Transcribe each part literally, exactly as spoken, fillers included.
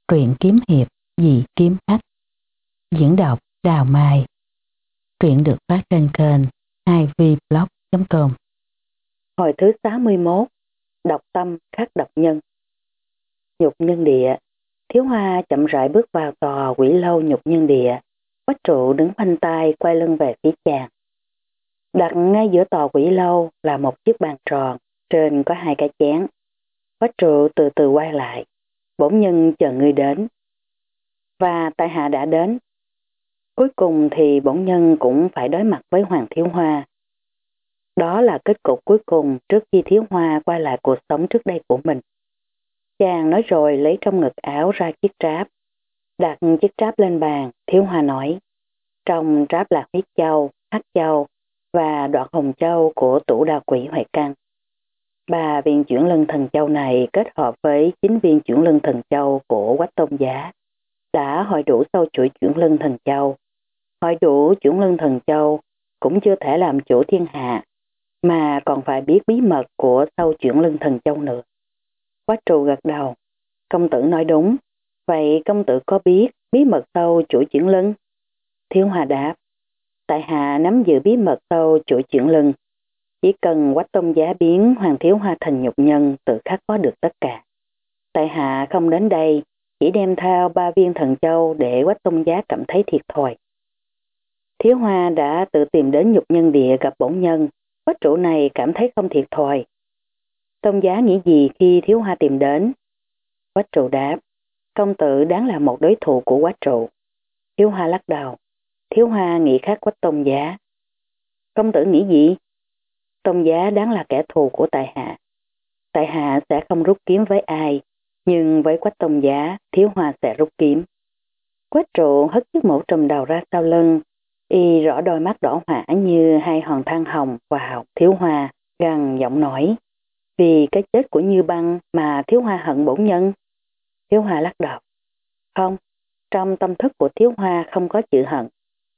Truyện kiếm hiệp Dị Kiếm Khách. Diễn đọc Đào Mai. Truyện được phát trên kênh hai v blog chấm com. Hồi thứ sáu mươi mốt. Độc tâm khắc độc nhân. Nhục nhân địa. Thiếu Hoa chậm rãi bước vào tòa quỷ lâu nhục nhân địa. Quách trụ đứng khoanh tay quay lưng về phía chàng. Đặt ngay giữa tòa quỷ lâu là một chiếc bàn tròn, trên có hai cái chén. Quách trụ từ từ quay lại. Bổn nhân chờ ngươi đến. Và tại hạ đã đến. Cuối cùng thì bổn nhân cũng phải đối mặt với Hoàng Thiếu Hoa. Đó là kết cục cuối cùng trước khi Thiếu Hoa quay lại cuộc sống trước đây của mình. Chàng nói rồi lấy trong ngực áo ra chiếc tráp. Đặt chiếc tráp lên bàn, Thiếu Hoa nói. Trong tráp là huyết châu, hắc châu và đoạt hồng châu của tủ đa quỷ Huệ Căn. Ba viên chuyển lân thần châu này kết hợp với chín viên chuyển lân thần châu của Quách Tôn Giá đã hội đủ sâu chuỗi chuyển lân thần châu. Hội đủ chuyển lân thần châu cũng chưa thể làm chủ thiên hạ, mà còn phải biết bí mật của sâu chuyển lân thần châu nữa. Quách trụ gật đầu. Công tử nói đúng. Vậy công tử có biết bí mật sâu chuỗi chuyển lân? Thiếu Hoa đáp. Tại hạ nắm giữ bí mật sâu chuỗi chuyển lân. Chỉ cần Quách Tôn Giá biến Hoàng Thiếu Hoa thành nhục nhân tự khắc có được tất cả. Tại hạ không đến đây, chỉ đem theo ba viên thần châu để Quách Tôn Giá cảm thấy thiệt thòi. Thiếu Hoa đã tự tìm đến nhục nhân địa gặp bổn nhân. Quách trụ này cảm thấy không thiệt thòi. Tôn Giá nghĩ gì khi Thiếu Hoa tìm đến? Quách trụ đáp. Công tử đáng là một đối thủ của Quách trụ. Thiếu Hoa lắc đầu. Thiếu Hoa nghĩ khác Quách Tôn Giá. Công tử nghĩ gì? Tôn Giá đáng là kẻ thù của tại hạ. Tại hạ sẽ không rút kiếm với ai, nhưng với Quách Tôn Giá, Thiếu Hoa sẽ rút kiếm. Quách trụ hất chiếc mũ trùm đầu ra sau lưng, y rõ đôi mắt đỏ hỏa như hai hòn than hồng vào Thiếu Hoa, gằn giọng nói. Vì cái chết của Như Băng mà Thiếu Hoa hận bổn nhân. Thiếu Hoa lắc đầu. Không, trong tâm thức của Thiếu Hoa không có chữ hận.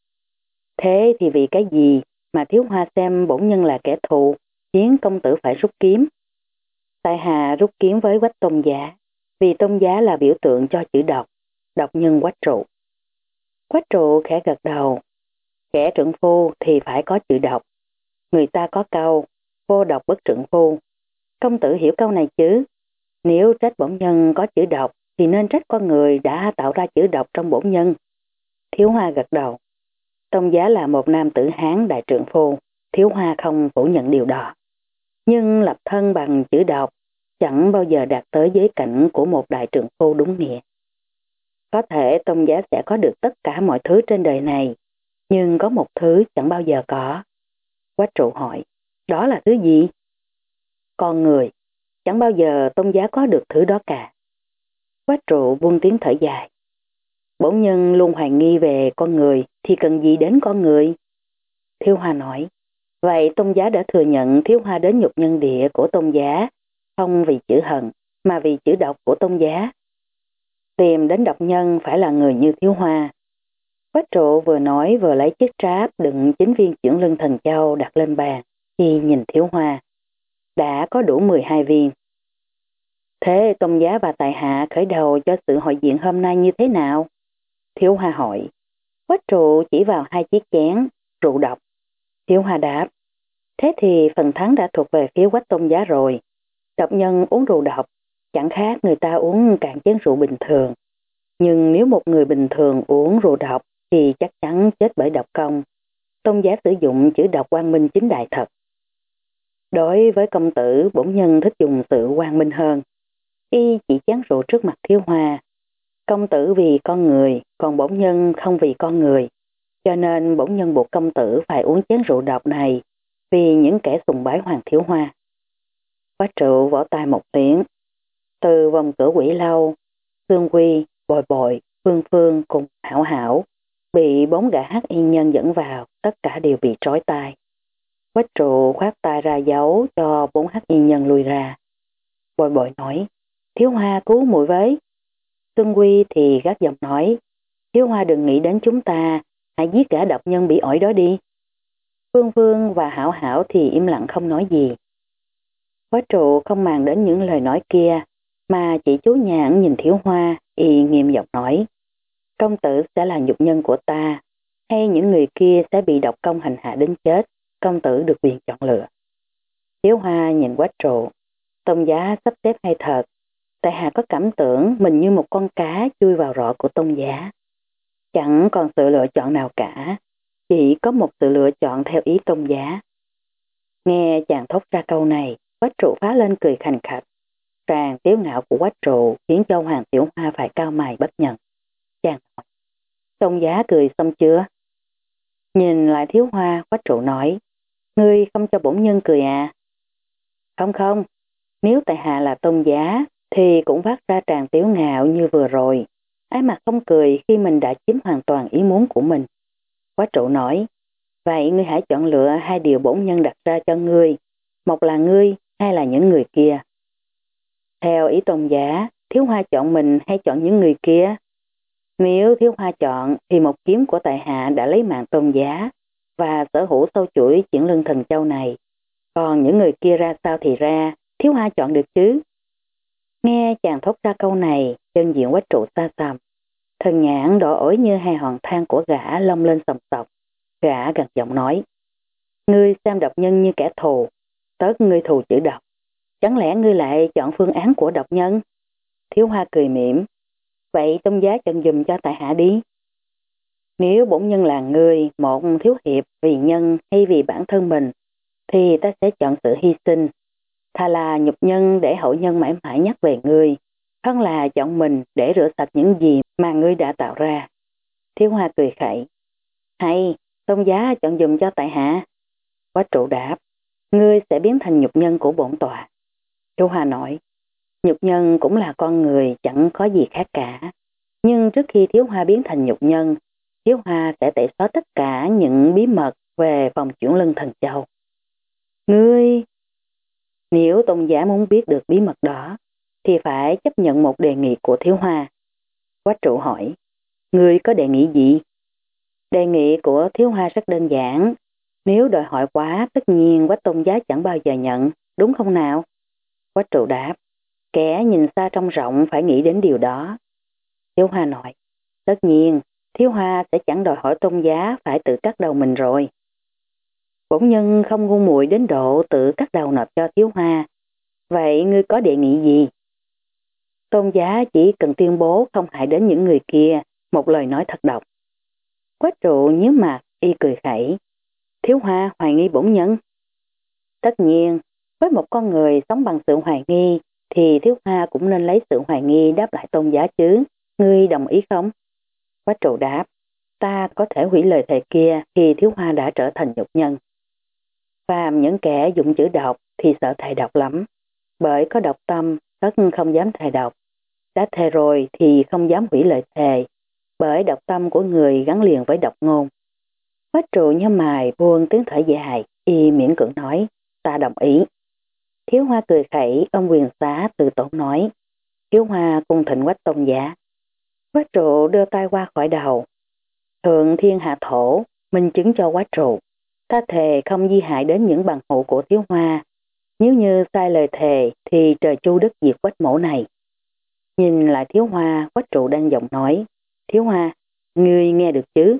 Thế thì vì cái gì mà Thiếu Hoa xem bổn nhân là kẻ thù, khiến công tử phải rút kiếm? Tại hạ rút kiếm với Quách Tôn Giá, vì Tôn Giá là biểu tượng cho chữ độc, độc nhân Quách trụ. Quách trụ khẽ gật đầu. Kẻ trượng phu thì phải có chữ độc. Người ta có câu, vô độc bất trượng phu. Công tử hiểu câu này chứ? Nếu trách bổn nhân có chữ độc, thì nên trách con người đã tạo ra chữ độc trong bổn nhân. Thiếu Hoa gật đầu. Tôn Giá là một nam tử Hán đại trượng phu, Thiếu Hoa không phủ nhận điều đó. Nhưng lập thân bằng chữ độc chẳng bao giờ đạt tới giới cảnh của một đại trượng phu đúng nghĩa. Có thể Tôn Giá sẽ có được tất cả mọi thứ trên đời này, nhưng có một thứ chẳng bao giờ có. Quách trụ hỏi, đó là thứ gì? Con người, chẳng bao giờ Tôn Giá có được thứ đó cả. Quách trụ buông tiếng thở dài. Bổn nhân luôn hoài nghi về con người, thì cần gì đến con người? Thiếu Hoa nói, vậy Tôn Giá đã thừa nhận Thiếu Hoa đến nhục nhân địa của Tôn Giá, không vì chữ hận, mà vì chữ độc của Tôn Giá. Tìm đến độc nhân phải là người như Thiếu Hoa. Quách trụ vừa nói vừa lấy chiếc tráp đựng chín viên chuyển lân thần châu đặt lên bàn, khi nhìn Thiếu Hoa. Đã có đủ mười hai viên. Thế Tôn Giá và tại hạ khởi đầu cho sự hội diện hôm nay như thế nào? Thiếu Hoa hỏi. Quách trụ chỉ vào hai chiếc chén, rượu độc. Thiếu Hoa đáp. Thế thì phần thắng đã thuộc về phía Quách Tôn Giá rồi. Độc nhân uống rượu độc, chẳng khác người ta uống cạn chén rượu bình thường. Nhưng nếu một người bình thường uống rượu độc thì chắc chắn chết bởi độc công. Tôn Giá sử dụng chữ độc quang minh chính đại thật. Đối với công tử, bổn nhân thích dùng sự quang minh hơn. Y chỉ chén rượu trước mặt Thiếu Hoa. Công tử vì con người, còn bổn nhân không vì con người. Cho nên bổn nhân buộc công tử phải uống chén rượu độc này vì những kẻ sùng bái Hoàng Thiếu Hoa. Quách trụ vỗ tay một tiếng. Từ vòng cửa quỷ lâu, Sương Quy, Bội Bội, Phương Phương cùng Hảo Hảo bị bốn gã hắc y nhân dẫn vào, tất cả đều bị trói tay. Quách trụ khoát tay ra dấu cho bốn hắc y nhân lui ra. Bội Bội nói, Thiếu Hoa cứu muội với. Sương Quy thì gắt giọng nói, Thiếu Hoa đừng nghĩ đến chúng ta, hãy giết gã độc nhân bị ổi đó đi. Phương Phương và Hảo Hảo thì im lặng không nói gì. Quách trụ không màng đến những lời nói kia, mà chỉ chú nhãn nhìn Thiếu Hoa, y nghiêm giọng nói. Công tử sẽ là nhục nhân của ta, hay những người kia sẽ bị độc công hành hạ đến chết, công tử được quyền chọn lựa. Thiếu Hoa nhìn Quách Trụ, Tôn giá sắp xếp hay thật, tại hạ có cảm tưởng mình như một con cá chui vào rọ của Tôn giá. Chẳng còn sự lựa chọn nào cả, chỉ có một sự lựa chọn theo ý Tôn giá. Nghe chàng thốt ra câu này, Quách Trụ phá lên cười khành khạch. Tràng tiếu ngạo của Quách Trụ khiến cho Hoàng Tiểu Hoa phải cao mày bất nhận. Chàng hỏi, Tôn giá cười xong chưa? Nhìn lại Thiếu Hoa, Quách Trụ nói, ngươi không cho bổn nhân cười à? Không không, nếu tại hạ là Tôn giá thì cũng phát ra tràng tiếu ngạo như vừa rồi. Ai mà không cười khi mình đã chiếm hoàn toàn ý muốn của mình. Quách Trụ nói, vậy ngươi hãy chọn lựa hai điều bổn nhân đặt ra cho ngươi. Một là ngươi, hai là những người kia. Theo ý Tôn giá, Thiếu Hoa chọn mình hay chọn những người kia? Nếu Thiếu Hoa chọn thì một kiếm của tại hạ đã lấy mạng Tôn giá và sở hữu sâu chuỗi chuyển lưng thần châu này. Còn những người kia ra sao thì ra, Thiếu Hoa chọn được chứ? Nghe chàng thốt ra câu này, chân diện Quách Trụ xa xăm. Thần nhãn đỏ ối như hai hòn than của gã lông lên sòng sọc. Gã gằn giọng nói, ngươi xem độc nhân như kẻ thù, tớ ngươi thù chữ độc. Chẳng lẽ ngươi lại chọn phương án của độc nhân? Thiếu Hoa cười mỉm, vậy Tôn giá chọn dùm cho tại hạ đi. Nếu bổn nhân là ngươi, một thiếu hiệp vì nhân hay vì bản thân mình, thì ta sẽ chọn sự hy sinh. Thà là nhục nhân để hậu nhân mãi mãi nhắc về ngươi, hơn là chọn mình để rửa sạch những gì mà ngươi đã tạo ra. Thiếu Hoa cười khẩy, hay, Tôn giá chọn dùm cho tại hạ. Quách Trụ đáp, ngươi sẽ biến thành nhục nhân của bổn tọa. Thiếu Hoa nói, nhục nhân cũng là con người, chẳng có gì khác cả. Nhưng trước khi Thiếu Hoa biến thành nhục nhân, Thiếu Hoa sẽ tẩy xóa tất cả những bí mật về vòng chuyển lưng thần châu. Ngươi... Nếu Tôn giả muốn biết được bí mật đó, thì phải chấp nhận một đề nghị của Thiếu Hoa. Quách Trụ hỏi, ngươi có đề nghị gì? Đề nghị của Thiếu Hoa rất đơn giản. Nếu đòi hỏi quá, tất nhiên Quách Tôn giá chẳng bao giờ nhận, đúng không nào? Quách Trụ đáp, kẻ nhìn xa trông rộng phải nghĩ đến điều đó. Thiếu Hoa nói, tất nhiên, Thiếu Hoa sẽ chẳng đòi hỏi Tôn giá phải tự cắt đầu mình rồi. Bổn nhân không ngu muội đến độ tự cắt đầu nộp cho Thiếu Hoa. Vậy ngươi có đề nghị gì? Tôn giá chỉ cần tuyên bố không hại đến những người kia, một lời nói thật độc. Quách Trụ nhíu mặt, y cười khẩy. Thiếu Hoa hoài nghi bổn nhân. Tất nhiên, với một con người sống bằng sự hoài nghi, thì Thiếu Hoa cũng nên lấy sự hoài nghi đáp lại Tôn giá chứ. Ngươi đồng ý không? Quách Trụ đáp, ta có thể hủy lời thề kia khi Thiếu Hoa đã trở thành nhục nhân. Phàm những kẻ dụng chữ độc thì sợ thề độc lắm, bởi có độc tâm, tất không dám thề độc. Đã thề rồi thì không dám hủy lời thề, bởi độc tâm của người gắn liền với độc ngôn. Quách Trụ nhíu mày buông tiếng thở dài, y miễn cưỡng nói, ta đồng ý. Thiếu Hoa cười khẩy, ôm quyền xá từ tốn nói, Thiếu Hoa cung thịnh Quách Tôn giá. Quách Trụ đưa tay qua khỏi đầu. Thượng thiên hạ thổ, minh chứng cho Quách Trụ. Ta thề không di hại đến những bằng hữu của Thiếu Hoa. Nếu như sai lời thề thì trời chu đất diệt Quách mổ này. Nhìn lại Thiếu Hoa, Quách Trụ đang giọng nói, Thiếu Hoa, ngươi nghe được chứ?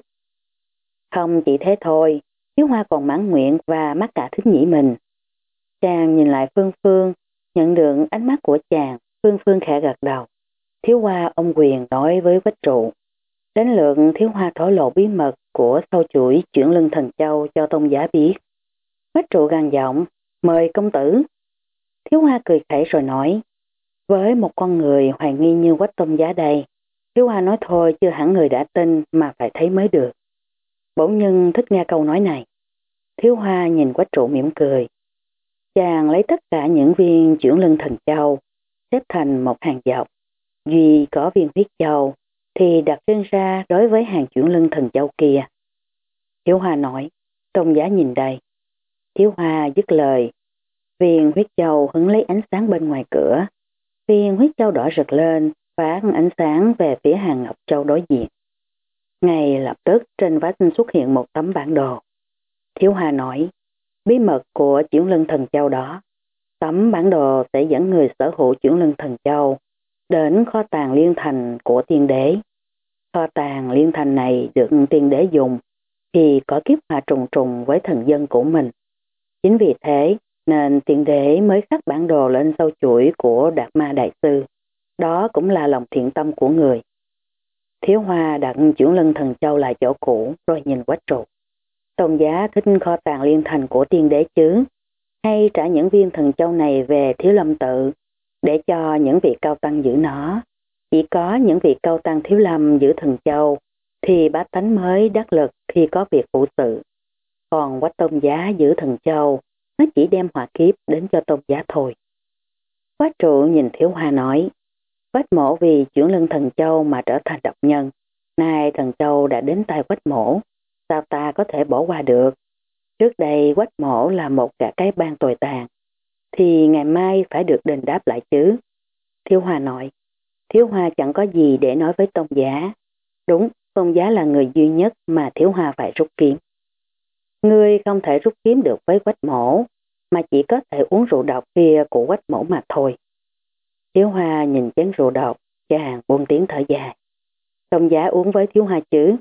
Không chỉ thế thôi, Thiếu Hoa còn mãn nguyện và mắc cả thính nhĩ mình. Chàng nhìn lại Phương Phương, nhận được ánh mắt của chàng, Phương Phương khẽ gật đầu. Thiếu Hoa ôm quyền nói với Quách Trụ. Đến lượt Thiếu Hoa thổ lộ bí mật của sâu chuỗi chuyển lưng thần châu cho Tôn giá biết. Quách Trụ gằn giọng, mời công tử. Thiếu Hoa cười khẩy rồi nói, với một con người hoài nghi như Quách Tôn giá đây, Thiếu Hoa nói thôi chưa hẳn người đã tin mà phải thấy mới được. Bổn nhân thích nghe câu nói này. Thiếu Hoa nhìn Quách Trụ mỉm cười. Chàng lấy tất cả những viên chuyển lưng thần châu, xếp thành một hàng dọc. Duy có viên huyết châu, thì đặt riêng ra đối với hàng chuyển lưng thần châu kia. Thiếu Hoa nói, Tôn giá nhìn đây. Thiếu Hoa dứt lời. Viên huyết châu hứng lấy ánh sáng bên ngoài cửa. Viên huyết châu đỏ rực lên, phát ánh sáng về phía hàng ngọc châu đối diện. Ngay lập tức trên vách xuất hiện một tấm bản đồ. Thiếu Hoa nói, bí mật của chuyển lưng thần châu đó, tấm bản đồ sẽ dẫn người sở hữu chuyển lưng thần châu đến kho tàng liên thành của tiên đế. Kho tàng liên thành này được tiên đế dùng khi có kiếp hòa trùng trùng với thần dân của mình. Chính vì thế nên tiên đế mới khắc bản đồ lên sâu chuỗi của Đạt Ma Đại Sư. Đó cũng là lòng thiện tâm của người. Thiếu Hoa đặt chuyển lưng thần châu lại chỗ cũ rồi nhìn Quách Trụ. Tôn giá thích kho tàng liên thành của tiên đế chứ? Hay trả những viên thần châu này về Thiếu Lâm tự để cho những vị cao tăng giữ nó? Chỉ có những vị cao tăng Thiếu Lâm giữ thần châu thì bá tánh mới đắc lực khi có việc phụ sự. Còn Quách tôn giá giữ thần châu, nó chỉ đem họa kiếp đến cho tôn giá thôi. Quách Trụ nhìn Thiếu Hoa nói, Quách mổ vì chuyển lưng thần châu mà trở thành độc nhân. Nay thần châu đã đến tay Quách mổ, sao ta có thể bỏ qua được? Trước đây Quách mổ là một gã cái bang tồi tàn, thì ngày mai phải được đền đáp lại chứ. Thiếu Hoa nói, Thiếu Hoa chẳng có gì để nói với tôn giá. Đúng, tôn giá là người duy nhất mà Thiếu Hoa phải rút kiếm. Ngươi không thể rút kiếm được với Quách mổ, mà chỉ có thể uống rượu độc kia của Quách mổ mà thôi. Thiếu Hoa nhìn chén rượu độc, chàng buông tiếng thở dài. Tôn giá uống với Thiếu Hoa chứ?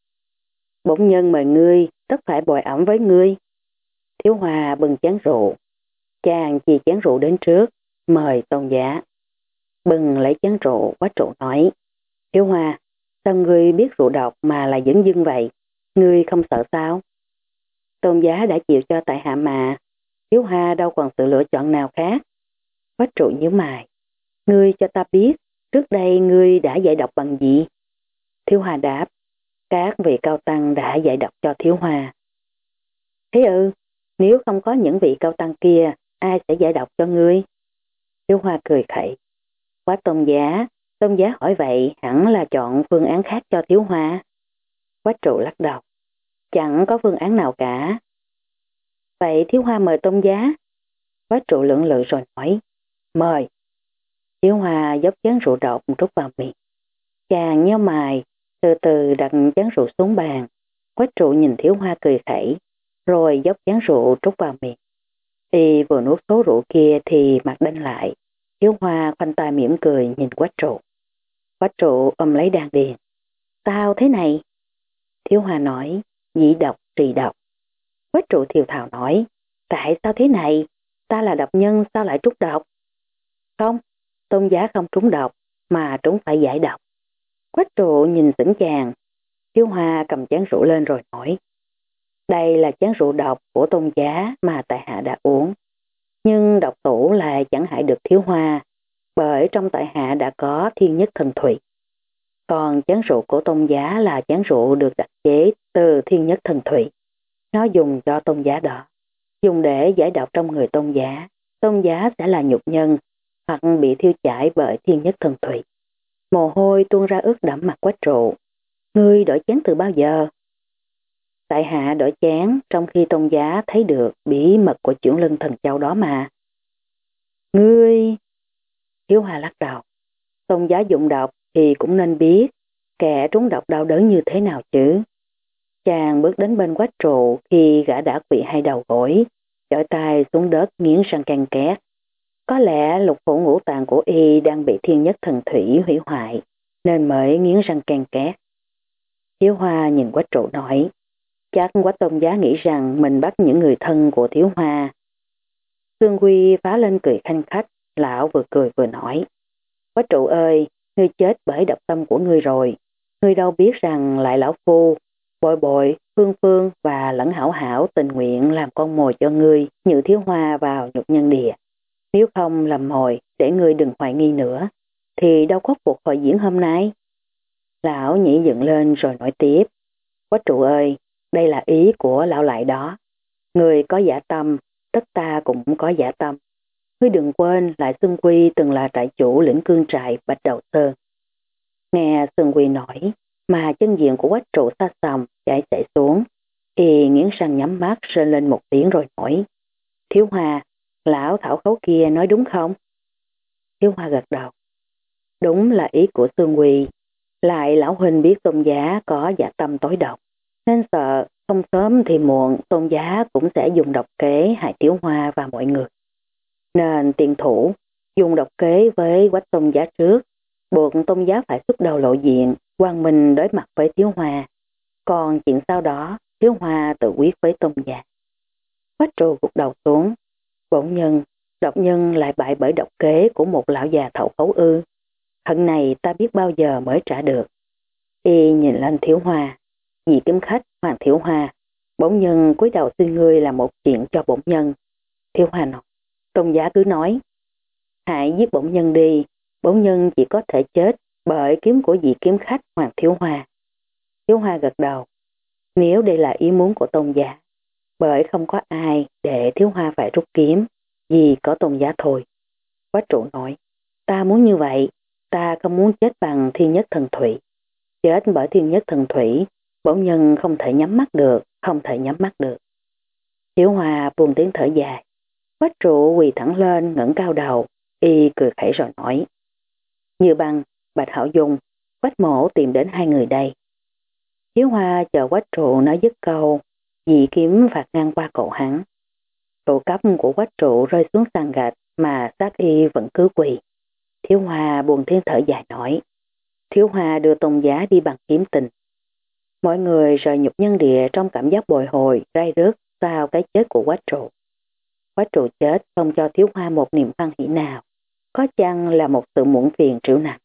Bổn nhân mời ngươi, tất phải bồi ẩm với ngươi. Thiếu Hoa bưng chén rượu. Chàng chỉ chén rượu đến trước, mời tôn giá. Bưng lấy chén rượu, Quách Trụ nói, Thiếu Hoa, sao ngươi biết rượu độc mà lại dửng dưng vậy? Ngươi không sợ sao? Tôn giá đã chịu cho tại hạ mà, Thiếu Hoa đâu còn sự lựa chọn nào khác. Quách Trụ nhíu mày, ngươi cho ta biết, trước đây ngươi đã dạy độc bằng gì? Thiếu Hoa đáp, các vị cao tăng đã dạy độc cho Thiếu Hoa. Thế ư, nếu không có những vị cao tăng kia, ai sẽ dạy độc cho ngươi? Thiếu Hoa cười khẩy. Quá tôn giá, tôn giá hỏi vậy hẳn là chọn phương án khác cho Thiếu Hoa. Quách Trụ lắc đầu. Chẳng có phương án nào cả. Vậy Thiếu Hoa mời tôn giá. Quách Trụ lưỡng lự rồi nói. Mời. Thiếu Hoa dốc chén rượu độc rút vào miệng. Chàng nhíu mày, từ từ đặt chén rượu xuống bàn. Quách Trụ nhìn Thiếu Hoa cười khẩy, rồi dốc chén rượu trút vào miệng. Y vừa nuốt số rượu kia thì mặt đanh lại. Thiếu Hoa khoanh tay mỉm cười nhìn Quách Trụ. Quách Trụ ôm lấy đan điền. Sao thế này? Thiếu Hoa nói, dĩ độc trì độc. Quách Trụ thiều thào nói, tại sao thế này? Ta là độc nhân sao lại trút độc? Không, tôn giá không trúng độc, mà trúng phải giải độc. Quách Trụ nhìn sững chàng. Thiếu Hoa cầm chén rượu lên rồi nói, đây là chén rượu độc của tôn giá mà tại hạ đã uống. Nhưng độc tủ lại chẳng hại được Thiếu Hoa, bởi trong tại hạ đã có thiên nhất thần thủy. Còn chén rượu của tôn giá là chén rượu được đặc chế từ thiên nhất thần thủy. Nó dùng cho tôn giá đó, dùng để giải độc trong người tôn giá. Tôn giá sẽ là nhục nhân, hoặc bị thiêu chảy bởi thiên nhất thần thủy. Mồ hôi tuôn ra ướt đẫm mặt Quách Trụ. Ngươi đổi chén từ bao giờ? Tại hạ đổi chén trong khi tôn giá thấy được bí mật của chuyển lưng thần châu đó mà. Ngươi... Thiếu Hoa lắc đầu. Tôn giá dụng độc thì cũng nên biết kẻ trúng độc đau đớn như thế nào chứ. Chàng bước đến bên Quách Trụ khi gã đã quỵ hai đầu gối, chọi tay xuống đất nghiến răng can két. Có lẽ lục phủ ngũ tạng của y đang bị thiên nhất thần thủy hủy hoại, nên mới nghiến răng can két. Thiếu Hoa nhìn Quách Trụ nói, chắc Quách tôn giá nghĩ rằng mình bắt những người thân của Thiếu Hoa. Sương Quy phá lên cười khanh khách, lão vừa cười vừa nói, Quách Trụ ơi, ngươi chết bởi độc tâm của ngươi rồi. Ngươi đâu biết rằng lại lão phu, Bội Bội, Phương Phương và lẫn Hảo Hảo tình nguyện làm con mồi cho ngươi như Thiếu Hoa vào nhục nhân địa. Nếu không làm mồi để ngươi đừng hoài nghi nữa, thì đâu có cuộc hội diễn hôm nay. Lão nhảy dựng lên rồi nói tiếp, Quách Trụ ơi, đây là ý của lão lại đó. Ngươi có giả tâm, tất ta cũng có giả tâm. Ngươi đừng quên lại Sương Quy từng là trại chủ lĩnh cương trại Bạch Đầu Sơn. Nghe Sương Quy nói, mà chân diện của Quách Trụ xa xăm chảy chảy xuống, thì nghiến răng nhắm mắt rên lên một tiếng rồi hỏi, Thiếu Hoa, lão thảo khấu kia nói đúng không? Thiếu Hoa gật đầu. Đúng là ý của Sương Quy. Lại lão huynh biết tôn giá có dạ tâm tối độc, nên sợ không sớm thì muộn tôn giá cũng sẽ dùng độc kế hại Thiếu Hoa và mọi người. nên tiền thủ dùng độc kế với Quách Tôn Giá trước, buộc Tôn Giá phải xuất đầu lộ diện, quang minh đối mặt với Thiếu Hoa. Còn chuyện sau đó, Thiếu Hoa tự quyết với Tôn Giá. Quách trụ gục đầu xuống. Bổn nhân, độc nhân lại bại bởi độc kế của một lão già thậu khấu ư. Hận này ta biết bao giờ mới trả được. Y nhìn lên Thiếu Hoa. Vị kiếm khách Hoàng Thiếu Hoa, bổn nhân cúi đầu xin ngươi làm một chuyện cho bổn nhân. Thiếu Hoa nói. Tôn Giá cứ nói. Hãy giết bổn nhân đi, bổn nhân chỉ có thể chết bởi kiếm của vị kiếm khách Hoàng Thiếu Hoa. Thiếu Hoa gật đầu. Nếu đây là ý muốn của Tôn Giá, bởi không có ai để Thiếu Hoa phải rút kiếm, vì có Tôn Giá thôi. Quách trụ nói. Ta muốn như vậy, ta không muốn chết bằng thiên nhất thần thủy. Chết bởi thiên nhất thần thủy, bổn nhân không thể nhắm mắt được, không thể nhắm mắt được. Thiếu Hoa buông tiếng thở dài. Quách trụ quỳ thẳng lên ngẩng cao đầu, y cười khẩy rồi nói. Như Băng, Bạch Hảo Dung, Quách mổ tìm đến hai người đây. Thiếu Hoa chờ Quách trụ nói dứt câu, dị kiếm phạt ngang qua cổ hắn. Trụ cấp của Quách trụ rơi xuống sàn gạch mà sát y vẫn cứ quỳ. Thiếu Hoa buồn tiếng thở dài nói. Thiếu Hoa đưa Tôn Giá đi bằng kiếm tình. Mọi người rời Nhục Nhân Địa trong cảm giác bồi hồi, rai rứt sau cái chết của Quách trụ. Quách trụ chết không cho Thiếu Hoa một niềm hoan hỷ nào, có chăng là một sự muộn phiền trĩu nặng.